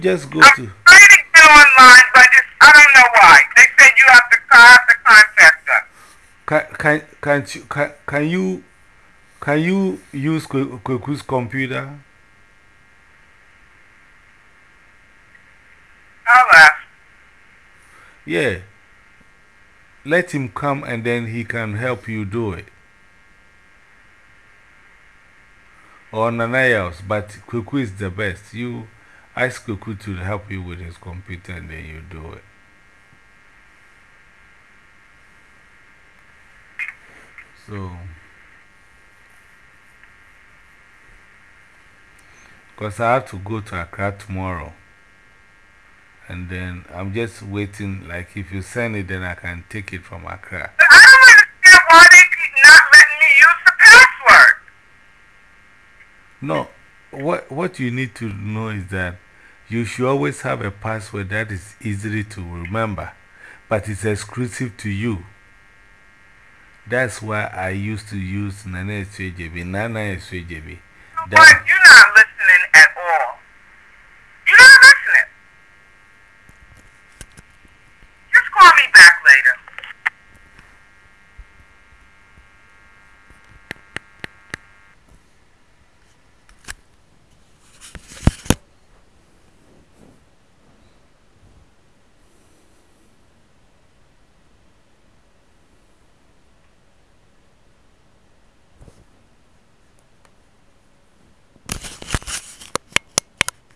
Just go I'm to. trying to get online, but I don't know why. They said you have to contact us. Can you use Kweku's computer? I'll ask. Yeah. Let him come and then he can help you do it. Or Nanayos, but Kweku is the best. You ask Kweku to help you with his computer and then you do it. So, because I have to go to Accra tomorrow. And then I'm just waiting. Like, if you send it, then I can take it from Accra. But I don't understand why they keep not letting me use the password. No, what you need to know is that you should always have a password that is easy to remember, but it's exclusive to you. That's why I used to use Nana SJB, Nana SJB. But That, you're not listening at all.